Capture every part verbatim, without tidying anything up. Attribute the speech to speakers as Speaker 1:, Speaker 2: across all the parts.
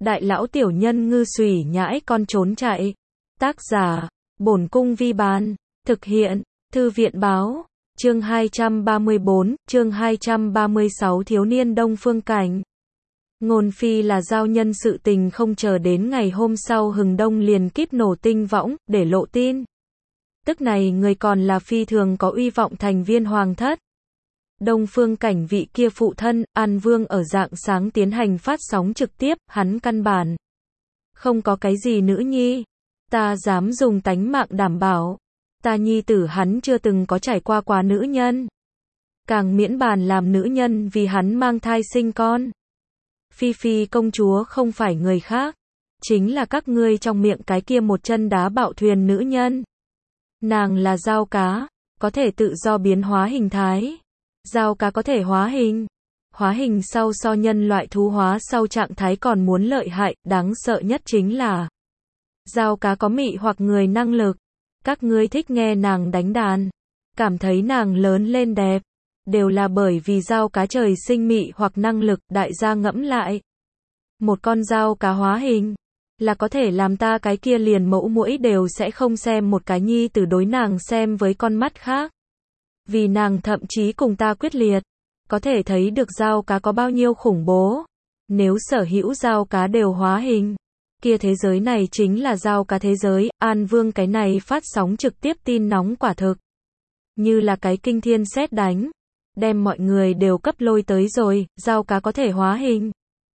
Speaker 1: Đại lão tiểu nhân ngư xùy nhãi con trốn chạy. Tác giả, Bổn Cung Vi Bàn. Thực hiện, Thư viện Báo. Chương hai trăm ba mươi bốn, chương hai trăm ba mươi sáu Thiếu niên Đông Phương Cảnh. Ngôn phi là giao nhân sự tình không chờ đến ngày hôm sau hừng đông liền kíp nổ tinh võng, để lộ tin. Tức này người còn là phi thường có uy vọng thành viên hoàng thất. Đông Phương Cảnh vị kia phụ thân, An Vương ở rạng sáng tiến hành phát sóng trực tiếp, hắn căn bản không có cái gì nữ nhi. Ta dám dùng tánh mạng đảm bảo, ta nhi tử hắn chưa từng có trải qua quá nữ nhân. Càng miễn bàn làm nữ nhân vì hắn mang thai sinh con. Phi Phi công chúa không phải người khác, chính là các ngươi trong miệng cái kia một chân đá bạo thuyền nữ nhân. Nàng là dao cá, có thể tự do biến hóa hình thái. Dao cá có thể hóa hình. Hóa hình sau so nhân loại thú hóa sau trạng thái còn muốn lợi hại, đáng sợ nhất chính là dao cá có mị hoặc người năng lực. Các ngươi thích nghe nàng đánh đàn, cảm thấy nàng lớn lên đẹp, đều là bởi vì dao cá trời sinh mị hoặc năng lực. Đại gia ngẫm lại, một con dao cá hóa hình là có thể làm ta cái kia liền mẫu muỗi đều sẽ không xem một cái nhi tử đối nàng xem với con mắt khác. Vì nàng thậm chí cùng ta quyết liệt, có thể thấy được dao cá có bao nhiêu khủng bố. Nếu sở hữu dao cá đều hóa hình, kia thế giới này chính là dao cá thế giới. An Vương cái này phát sóng trực tiếp tin nóng quả thực như là cái kinh thiên sét đánh, đem mọi người đều cấp lôi tới rồi. Dao cá có thể hóa hình,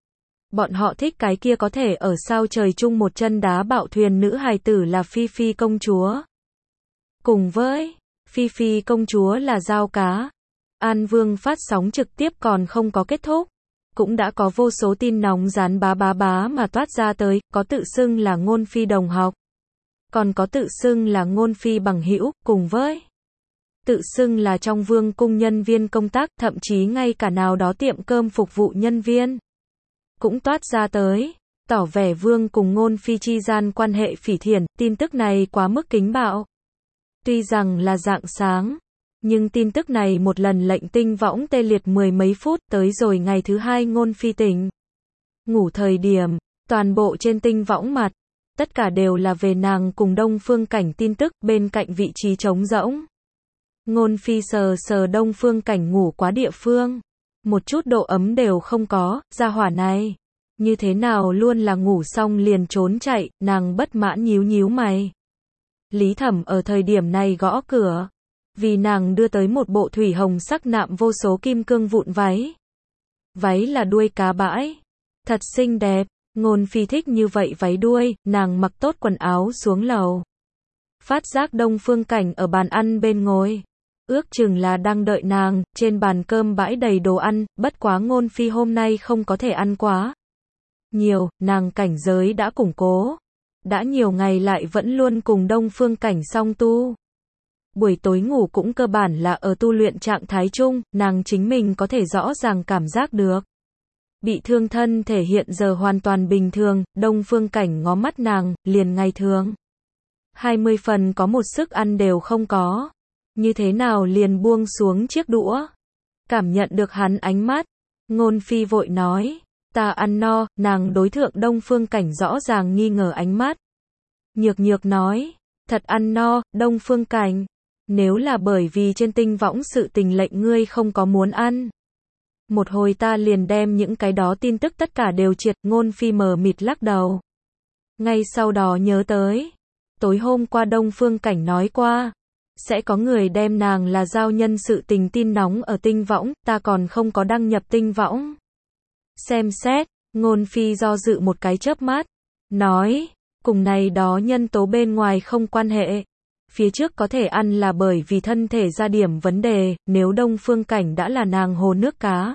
Speaker 1: bọn họ thích cái kia có thể ở sao trời chung một chân đá bạo thuyền nữ hài tử là Phi Phi công chúa. Cùng với Phi Phi công chúa là dao cá, An Vương phát sóng trực tiếp còn không có kết thúc, cũng đã có vô số tin nóng dán bá bá bá mà toát ra tới, có tự xưng là Ngôn phi đồng học, còn có tự xưng là Ngôn phi bằng hữu, cùng với tự xưng là trong vương cung nhân viên công tác, thậm chí ngay cả nào đó tiệm cơm phục vụ nhân viên cũng toát ra tới, tỏ vẻ vương cùng Ngôn phi chi gian quan hệ phỉ thiện. Tin tức này quá mức kính bạo. Tuy rằng là rạng sáng, nhưng tin tức này một lần lệnh tinh võng tê liệt mười mấy phút. Tới rồi ngày thứ hai Ngôn phi tỉnh ngủ thời điểm, toàn bộ trên tinh võng mặt, tất cả đều là về nàng cùng Đông Phương Cảnh tin tức. Bên cạnh vị trí trống rỗng, Ngôn phi sờ sờ Đông Phương Cảnh ngủ quá địa phương, một chút độ ấm đều không có. Gia hỏa này như thế nào luôn là ngủ xong liền trốn chạy. Nàng bất mãn nhíu nhíu mày. Lý Thẩm ở thời điểm này gõ cửa, vì nàng đưa tới một bộ thủy hồng sắc nạm vô số kim cương vụn váy. Váy là đuôi cá bãi, thật xinh đẹp. Ngôn phi thích như vậy váy đuôi. Nàng mặc tốt quần áo xuống lầu, phát giác Đông Phương Cảnh ở bàn ăn bên ngồi, ước chừng là đang đợi nàng. Trên bàn cơm bãi đầy đồ ăn, bất quá Ngôn phi hôm nay không có thể ăn quá nhiều, nàng cảnh giới đã củng cố, đã nhiều ngày lại vẫn luôn cùng Đông Phương Cảnh song tu. Buổi tối ngủ cũng cơ bản là ở tu luyện trạng thái chung, nàng chính mình có thể rõ ràng cảm giác được. Bị thương thân thể hiện giờ hoàn toàn bình thường. Đông Phương Cảnh ngó mắt nàng, liền ngày thường hai mươi phần có một sức ăn đều không có, như thế nào liền buông xuống chiếc đũa. Cảm nhận được hắn ánh mắt, Ngôn phi vội nói, ta ăn no. Nàng đối thượng Đông Phương Cảnh rõ ràng nghi ngờ ánh mắt, nhược nhược nói, thật ăn no. Đông Phương Cảnh, nếu là bởi vì trên tinh võng sự tình lệnh ngươi không có muốn ăn, một hồi ta liền đem những cái đó tin tức tất cả đều triệt. Ngôn phi mờ mịt lắc đầu, ngay sau đó nhớ tới tối hôm qua Đông Phương Cảnh nói qua sẽ có người đem nàng là giao nhân sự tình tin nóng ở tinh võng, ta còn không có đăng nhập tinh võng. Xem xét, Ngôn phi do dự một cái chớp mắt, nói, cùng này đó nhân tố bên ngoài không quan hệ. Phía trước có thể ăn là bởi vì thân thể ra điểm vấn đề, nếu Đông Phương Cảnh đã là nàng hồ nước cá.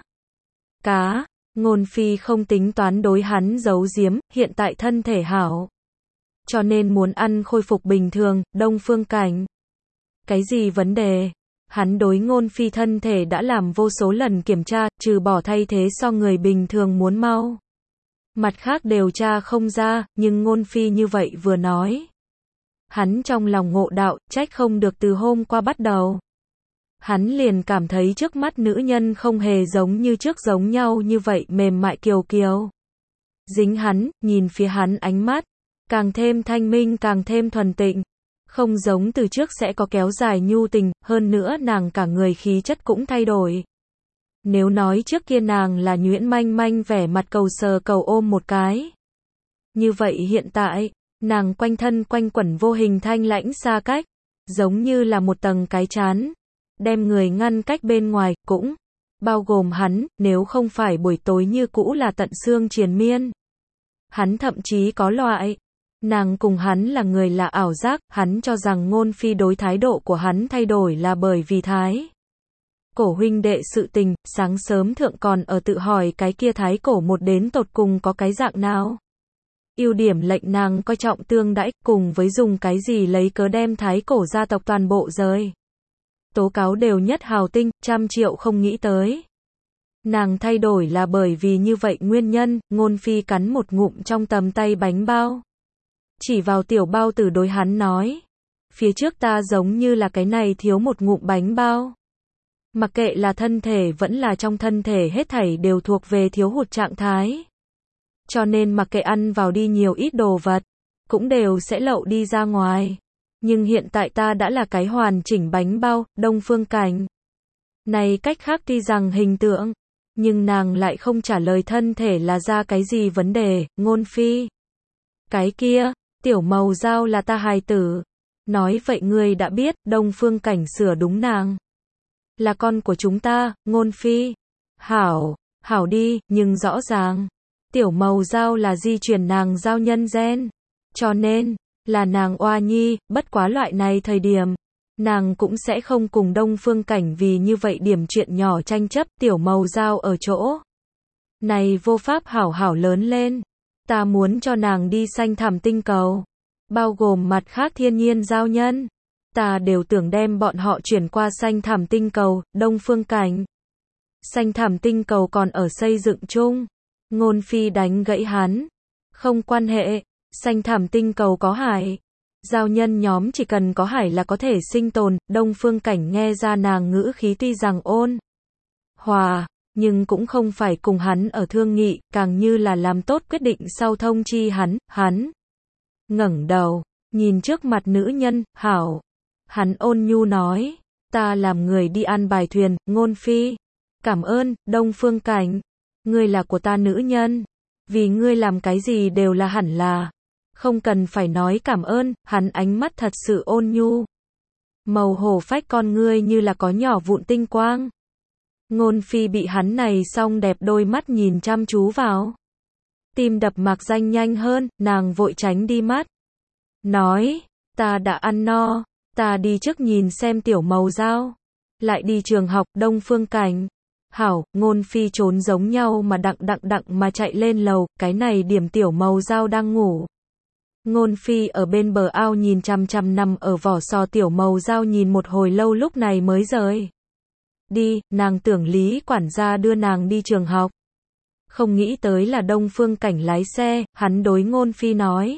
Speaker 1: Cá, Ngôn phi không tính toán đối hắn giấu giếm, hiện tại thân thể hảo, cho nên muốn ăn khôi phục bình thường. Đông Phương Cảnh, cái gì vấn đề? Hắn đối Ngôn phi thân thể đã làm vô số lần kiểm tra, trừ bỏ thay thế so người bình thường muốn mau, mặt khác đều tra không ra. Nhưng Ngôn phi như vậy vừa nói, hắn trong lòng ngộ đạo, trách không được từ hôm qua bắt đầu, hắn liền cảm thấy trước mắt nữ nhân không hề giống như trước giống nhau như vậy mềm mại kiều kiều. dính hắn, nhìn phía hắn ánh mắt, càng thêm thanh minh càng thêm thuần tịnh. Không giống từ trước sẽ có kéo dài nhu tình, hơn nữa nàng cả người khí chất cũng thay đổi. Nếu nói trước kia nàng là nhuyễn manh manh vẻ mặt cầu sờ cầu ôm một cái. Như vậy hiện tại, nàng quanh thân quanh quẩn vô hình thanh lãnh xa cách, giống như là một tầng cái chán, đem người ngăn cách bên ngoài, cũng bao gồm hắn, nếu không phải buổi tối như cũ là tận xương triền miên. Hắn thậm chí có loại, nàng cùng hắn là người là ảo giác, hắn cho rằng Ngôn Phi đối thái độ của hắn thay đổi là bởi vì thái cổ huynh đệ sự tình, sáng sớm thượng còn ở tự hỏi cái kia thái cổ một đến tột cùng có cái dạng nào. Ưu điểm lệnh nàng coi trọng tương đãi, cùng với dùng cái gì lấy cớ đem thái cổ gia tộc toàn bộ rời. Tố cáo đều nhất hào tinh, trăm triệu không nghĩ tới. Nàng thay đổi là bởi vì như vậy nguyên nhân, Ngôn Phi cắn một ngụm trong tầm tay bánh bao. Chỉ vào tiểu bao tử đối hắn nói. Phía trước ta giống như là cái này thiếu một ngụm bánh bao. Mặc kệ là thân thể vẫn là trong thân thể hết thảy đều thuộc về thiếu hụt trạng thái. Cho nên mặc kệ ăn vào đi nhiều ít đồ vật, cũng đều sẽ lậu đi ra ngoài. Nhưng hiện tại ta đã là cái hoàn chỉnh bánh bao, Đông Phương Cảnh. Này cách khác tuy rằng hình tượng, nhưng nàng lại không trả lời thân thể là ra cái gì vấn đề, Ngôn Phi. Cái kia, tiểu màu dao là ta hài tử. Nói vậy ngươi đã biết, Đông Phương Cảnh sửa đúng nàng. Là con của chúng ta, Ngôn Phi. Hảo, hảo đi, nhưng rõ ràng. Tiểu màu dao là di truyền nàng giao nhân gen. Cho nên, là nàng oa nhi, bất quá loại này thời điểm. Nàng cũng sẽ không cùng Đông Phương Cảnh vì như vậy điểm chuyện nhỏ tranh chấp, tiểu màu dao ở chỗ. Này vô pháp hảo hảo lớn lên. Ta muốn cho nàng đi xanh thẳm tinh cầu. Bao gồm mặt khác thiên nhiên giao nhân. Ta đều tưởng đem bọn họ chuyển qua xanh thẳm tinh cầu, Đông Phương Cảnh. Xanh thẳm tinh cầu còn ở xây dựng chung. Ngôn Phi đánh gãy hắn. Không quan hệ, xanh thẳm tinh cầu có hải. Giao nhân nhóm chỉ cần có hải là có thể sinh tồn, Đông Phương Cảnh nghe ra nàng ngữ khí tuy rằng ôn hòa, nhưng cũng không phải cùng hắn ở thương nghị, càng như là làm tốt quyết định sau thông chi hắn, hắn ngẩng đầu, nhìn trước mặt nữ nhân, hảo. Hắn ôn nhu nói, ta làm người đi an bài thuyền, Ngôn Phi. Cảm ơn, Đông Phương Cảnh. Ngươi là của ta nữ nhân. Vì ngươi làm cái gì đều là hẳn là. Không cần phải nói cảm ơn, hắn ánh mắt thật sự ôn nhu. Màu hổ phách con ngươi như là có nhỏ vụn tinh quang. Ngôn Phi bị hắn này song đẹp đôi mắt nhìn chăm chú vào. Tim đập mạc danh nhanh hơn, nàng vội tránh đi mắt. Nói, ta đã ăn no, ta đi trước nhìn xem tiểu màu dao. Lại đi trường học, Đông Phương Cảnh. Hảo, Ngôn Phi trốn giống nhau mà đặng đặng đặng mà chạy lên lầu, cái này điểm tiểu màu dao đang ngủ. Ngôn Phi ở bên bờ ao nhìn chằm chằm nằm ở vỏ sò tiểu màu dao nhìn một hồi lâu lúc này mới rời. Đi, nàng tưởng Lý quản gia đưa nàng đi trường học. Không nghĩ tới là Đông Phương Cảnh lái xe, hắn đối Ngôn Phi nói.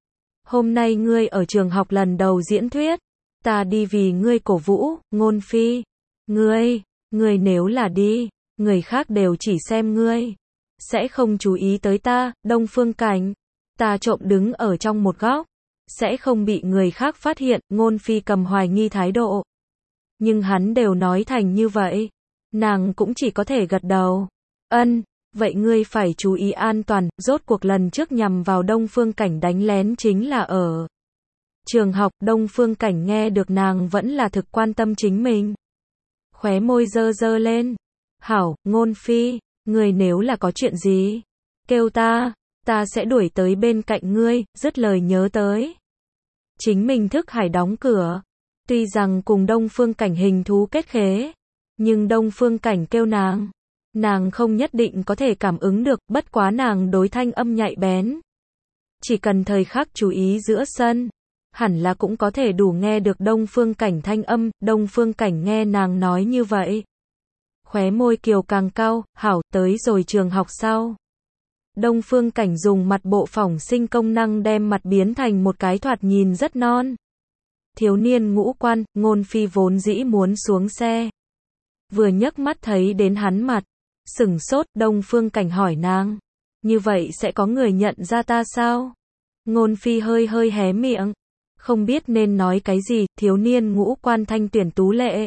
Speaker 1: Hôm nay ngươi ở trường học lần đầu diễn thuyết. Ta đi vì ngươi cổ vũ, Ngôn Phi. Ngươi, ngươi nếu là đi, người khác đều chỉ xem ngươi. Sẽ không chú ý tới ta, Đông Phương Cảnh. Ta trộm đứng ở trong một góc. Sẽ không bị người khác phát hiện, Ngôn Phi cầm hoài nghi thái độ. Nhưng hắn đều nói thành như vậy. Nàng cũng chỉ có thể gật đầu. Ân, vậy ngươi phải chú ý an toàn, rốt cuộc lần trước nhằm vào Đông Phương Cảnh đánh lén chính là ở trường học. Đông Phương Cảnh nghe được nàng vẫn là thực quan tâm chính mình. Khóe môi dơ dơ lên. Hảo, Ngôn Phi, ngươi nếu là có chuyện gì, kêu ta, ta sẽ đuổi tới bên cạnh ngươi, dứt lời nhớ tới. Chính mình thức hải đóng cửa. Tuy rằng cùng Đông Phương Cảnh hình thú kết khế, nhưng Đông Phương Cảnh kêu nàng, nàng không nhất định có thể cảm ứng được, bất quá nàng đối thanh âm nhạy bén. Chỉ cần thời khắc chú ý giữa sân, hẳn là cũng có thể đủ nghe được Đông Phương Cảnh thanh âm. Đông Phương Cảnh nghe nàng nói như vậy. Khóe môi kiều càng cao, hảo, tới rồi trường học sau. Đông Phương Cảnh dùng mặt bộ phỏng sinh công năng đem mặt biến thành một cái thoạt nhìn rất non. Thiếu niên ngũ quan, Ngôn Phi vốn dĩ muốn xuống xe. Vừa nhấc mắt thấy đến hắn mặt, sửng sốt, Đông Phương Cảnh hỏi nàng. Như vậy sẽ có người nhận ra ta sao? Ngôn Phi hơi hơi hé miệng. Không biết nên nói cái gì, thiếu niên ngũ quan thanh tuyển tú lệ.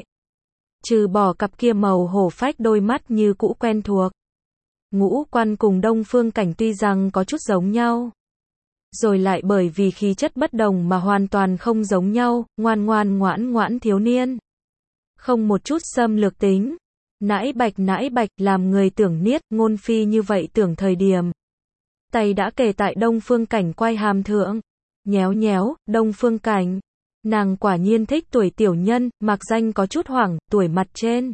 Speaker 1: Trừ bỏ cặp kia màu hổ phách đôi mắt như cũ quen thuộc. Ngũ quan cùng Đông Phương Cảnh tuy rằng có chút giống nhau. Rồi lại bởi vì khí chất bất đồng mà hoàn toàn không giống nhau, ngoan ngoan ngoãn ngoãn thiếu niên. Không một chút xâm lược tính. Nãi bạch nãi bạch làm người tưởng niết, Ngôn Phi như vậy tưởng thời điểm. Tay đã kề tại Đông Phương Cảnh quai hàm thượng. Nhéo nhéo, Đông Phương Cảnh. Nàng quả nhiên thích tuổi tiểu nhân, mặc danh có chút hoảng, tuổi mặt trên.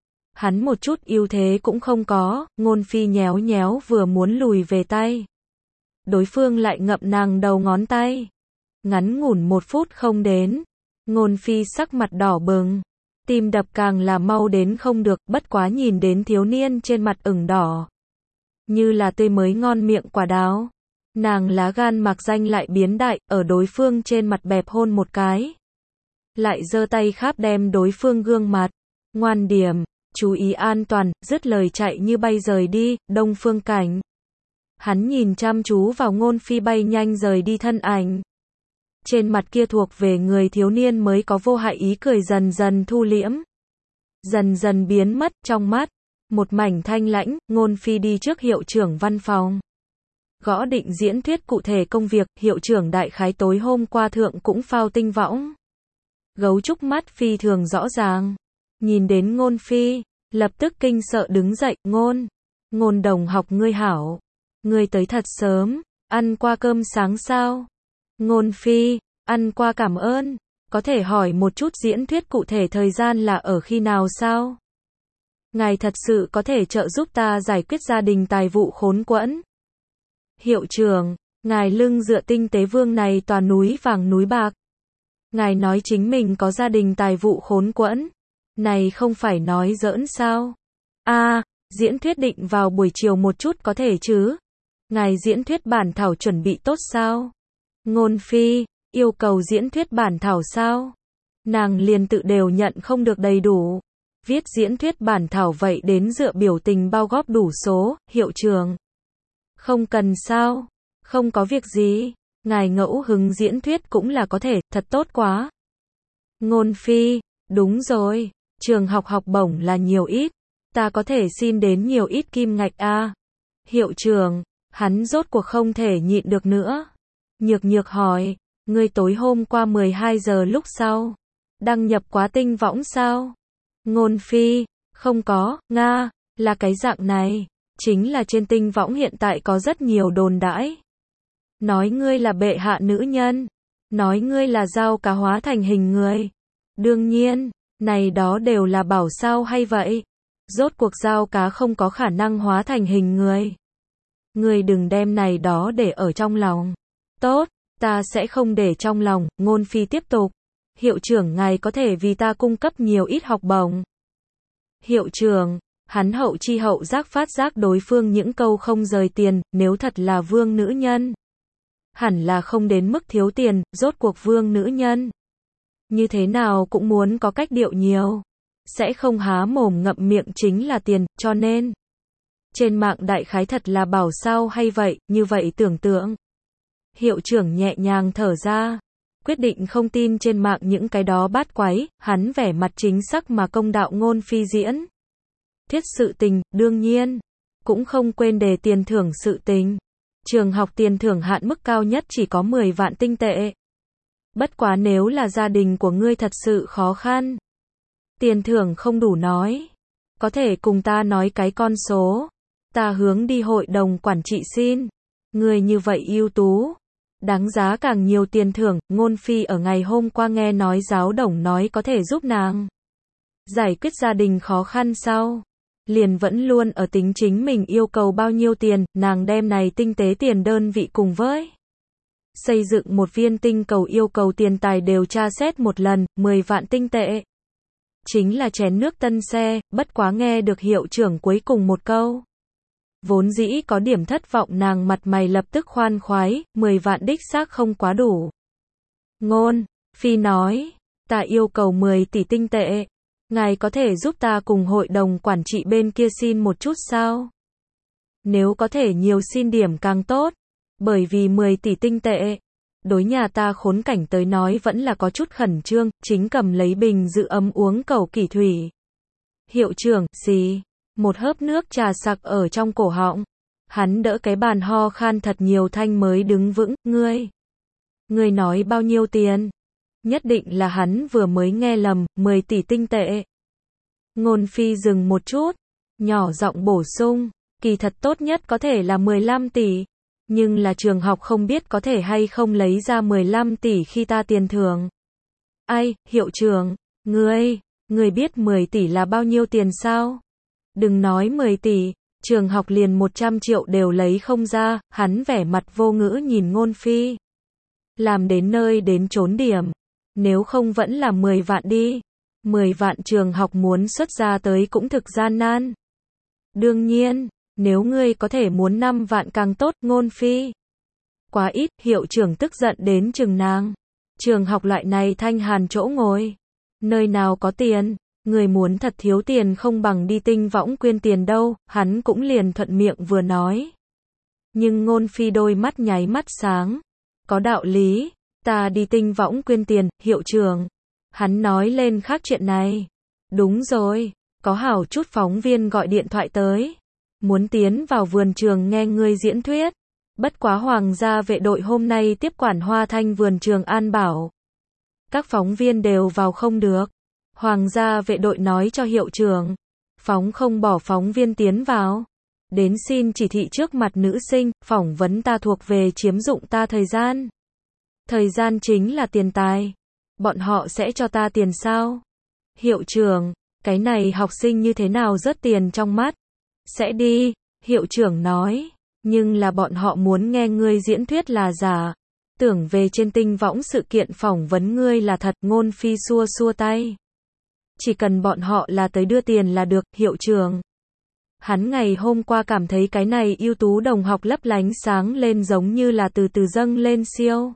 Speaker 1: Hắn một chút ưu thế cũng không có, Ngôn Phi nhéo nhéo vừa muốn lùi về tay. Đối phương lại ngậm nàng đầu ngón tay. Ngắn ngủn một phút không đến. Ngôn Phi sắc mặt đỏ bừng. Tim đập càng là mau đến không được, bất quá nhìn đến thiếu niên trên mặt ửng đỏ. Như là tươi mới ngon miệng quả đào. Nàng lá gan mặc danh lại biến đại, ở đối phương trên mặt bẹp hôn một cái. Lại giơ tay kháp đem đối phương gương mặt. Ngoan điểm, chú ý an toàn, dứt lời chạy như bay rời đi, Đông Phương Cảnh. Hắn nhìn chăm chú vào Ngôn Phi bay nhanh rời đi thân ảnh. Trên mặt kia thuộc về người thiếu niên mới có vô hại ý cười dần dần thu liễm. Dần dần biến mất trong mắt. Một mảnh thanh lãnh, Ngôn Phi đi trước hiệu trưởng văn phòng. Gõ định diễn thuyết cụ thể công việc, hiệu trưởng đại khái tối hôm qua thượng cũng phao tinh võng. Gấu trúc mắt phi thường rõ ràng. Nhìn đến Ngôn Phi, lập tức kinh sợ đứng dậy, Ngôn. Ngôn đồng học ngươi hảo. Ngươi tới thật sớm, ăn qua cơm sáng sao? Ngôn Phi, ăn qua cảm ơn. Có thể hỏi một chút diễn thuyết cụ thể thời gian là ở khi nào sao? Ngài thật sự có thể trợ giúp ta giải quyết gia đình tài vụ khốn quẫn. Hiệu trưởng, ngài lưng dựa tinh tế vương này toàn núi vàng núi bạc. Ngài nói chính mình có gia đình tài vụ khốn quẫn. Này không phải nói giỡn sao? A, à, diễn thuyết định vào buổi chiều một chút có thể chứ? Ngài diễn thuyết bản thảo chuẩn bị tốt sao? Ngôn Phi, yêu cầu diễn thuyết bản thảo sao? Nàng liền tự đều nhận không được đầy đủ. Viết diễn thuyết bản thảo vậy đến dựa biểu tình bao góp đủ số, hiệu trưởng. Không cần sao? Không có việc gì. Ngài ngẫu hứng diễn thuyết cũng là có thể, thật tốt quá. Ngôn Phi, đúng rồi. Trường học học bổng là nhiều ít. Ta có thể xin đến nhiều ít kim ngạch a. À? Hiệu trưởng, hắn rốt cuộc không thể nhịn được nữa. Nhược nhược hỏi, ngươi tối hôm qua mười hai giờ lúc sau, đăng nhập quá tinh võng sao? Ngôn Phi, không có, Nga, là cái dạng này, chính là trên tinh võng hiện tại có rất nhiều đồn đãi. Nói ngươi là bệ hạ nữ nhân, nói ngươi là dao cá hóa thành hình người. Đương nhiên, này đó đều là bảo sao hay vậy? Rốt cuộc dao cá không có khả năng hóa thành hình người. Ngươi đừng đem này đó để ở trong lòng. Tốt, ta sẽ không để trong lòng, Ngôn Phi tiếp tục. Hiệu trưởng ngài có thể vì ta cung cấp nhiều ít học bổng. Hiệu trưởng, hắn hậu chi hậu giác phát giác đối phương những câu không rời tiền, nếu thật là vương nữ nhân. Hẳn là không đến mức thiếu tiền, rốt cuộc vương nữ nhân. Như thế nào cũng muốn có cách điệu nhiều. Sẽ không há mồm ngậm miệng chính là tiền, cho nên. Trên mạng đại khái thật là bảo sao hay vậy, như vậy tưởng tượng. Hiệu trưởng nhẹ nhàng thở ra. Quyết định không tin trên mạng những cái đó bát quái, hắn vẻ mặt chính xác mà công đạo Ngôn Phi diễn. Thiết sự tình, đương nhiên. Cũng không quên đề tiền thưởng sự tình. Trường học tiền thưởng hạn mức cao nhất chỉ có mười vạn tinh tệ. Bất quá nếu là gia đình của ngươi thật sự khó khăn. Tiền thưởng không đủ nói. Có thể cùng ta nói cái con số. Ta hướng đi hội đồng quản trị xin. Ngươi như vậy ưu tú. Đáng giá càng nhiều tiền thưởng, Ngôn Phi ở ngày hôm qua nghe nói giáo đồng nói có thể giúp nàng giải quyết gia đình khó khăn sau. Liền vẫn luôn ở tính chính mình yêu cầu bao nhiêu tiền, nàng đem này tinh tế tiền đơn vị cùng với xây dựng một viên tinh cầu yêu cầu tiền tài đều tra xét một lần, mười vạn tinh tệ. Chính là chén nước tân xe, bất quá nghe được hiệu trưởng cuối cùng một câu. Vốn dĩ có điểm thất vọng nàng mặt mày lập tức khoan khoái, mười vạn đích xác không quá đủ. Ngôn Phi nói, ta yêu cầu mười tỷ tinh tệ. Ngài có thể giúp ta cùng hội đồng quản trị bên kia xin một chút sao? Nếu có thể nhiều xin điểm càng tốt. Bởi vì mười tỷ tinh tệ. Đối nhà ta khốn cảnh tới nói vẫn là có chút khẩn trương, chính cầm lấy bình giữ ấm uống cầu kỳ thủy. Hiệu trưởng, xì. Một hớp nước trà sặc ở trong cổ họng. Hắn đỡ cái bàn ho khan thật nhiều thanh mới đứng vững, ngươi. Ngươi nói bao nhiêu tiền? Nhất định là hắn vừa mới nghe lầm, mười tỷ tinh tệ. Ngôn Phi dừng một chút, nhỏ giọng bổ sung, kỳ thật tốt nhất có thể là mười lăm tỷ. Nhưng là trường học không biết có thể hay không lấy ra mười lăm tỷ khi ta tiền thưởng. Ai, hiệu trưởng, ngươi, ngươi biết mười tỷ là bao nhiêu tiền sao? Đừng nói mười tỷ, trường học liền một trăm triệu đều lấy không ra, hắn vẻ mặt vô ngữ nhìn Ngôn Phi. Làm đến nơi đến chốn điểm, nếu không vẫn là mười vạn đi. mười vạn trường học muốn xuất ra tới cũng thực gian nan. Đương nhiên, nếu ngươi có thể muốn năm vạn càng tốt, Ngôn Phi. Quá ít, hiệu trưởng tức giận đến chừng nàng. Trường học loại này thanh hàn chỗ ngồi. Nơi nào có tiền, người muốn thật thiếu tiền không bằng đi tinh võng quyên tiền đâu, hắn cũng liền thuận miệng vừa nói. Nhưng Ngôn Phi đôi mắt nháy mắt sáng. Có đạo lý, ta đi tinh võng quyên tiền, hiệu trưởng. Hắn nói lên khác chuyện này. Đúng rồi, có hảo chút phóng viên gọi điện thoại tới. Muốn tiến vào vườn trường nghe ngươi diễn thuyết. Bất quá Hoàng gia vệ đội hôm nay tiếp quản Hoa Thanh vườn trường an bảo. Các phóng viên đều vào không được. Hoàng gia vệ đội nói cho hiệu trưởng. Phóng không bỏ phóng viên tiến vào. Đến xin chỉ thị trước mặt nữ sinh, phỏng vấn ta thuộc về chiếm dụng ta thời gian. Thời gian chính là tiền tài. Bọn họ sẽ cho ta tiền sao? Hiệu trưởng, cái này học sinh như thế nào rớt tiền trong mắt? Sẽ đi, hiệu trưởng nói. Nhưng là bọn họ muốn nghe ngươi diễn thuyết là giả. Tưởng về trên tinh võng sự kiện phỏng vấn ngươi là thật. Ngôn Phi xua xua tay. Chỉ cần bọn họ là tới đưa tiền là được, hiệu trưởng. Hắn ngày hôm qua cảm thấy cái này ưu tú đồng học lấp lánh sáng lên giống như là từ từ dâng lên siêu.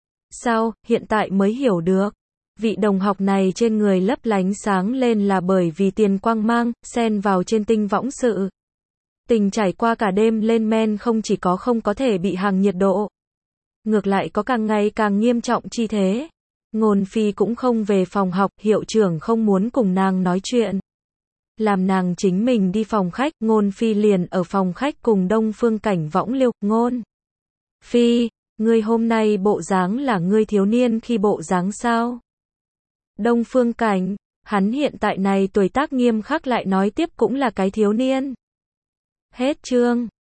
Speaker 1: Sao, hiện tại mới hiểu được. Vị đồng học này trên người lấp lánh sáng lên là bởi vì tiền quang mang, xen vào trên tinh võng sự. Tình trải qua cả đêm lên men không chỉ có không có thể bị hàng nhiệt độ. Ngược lại có càng ngày càng nghiêm trọng chi thế. Ngôn Phi cũng không về phòng học, hiệu trưởng không muốn cùng nàng nói chuyện. Làm nàng chính mình đi phòng khách, Ngôn Phi liền ở phòng khách cùng Đông Phương Cảnh võng liêu, Ngôn Phi, ngươi hôm nay bộ dáng là ngươi thiếu niên khi bộ dáng sao? Đông Phương Cảnh, hắn hiện tại này tuổi tác nghiêm khắc lại nói tiếp cũng là cái thiếu niên. Hết chương.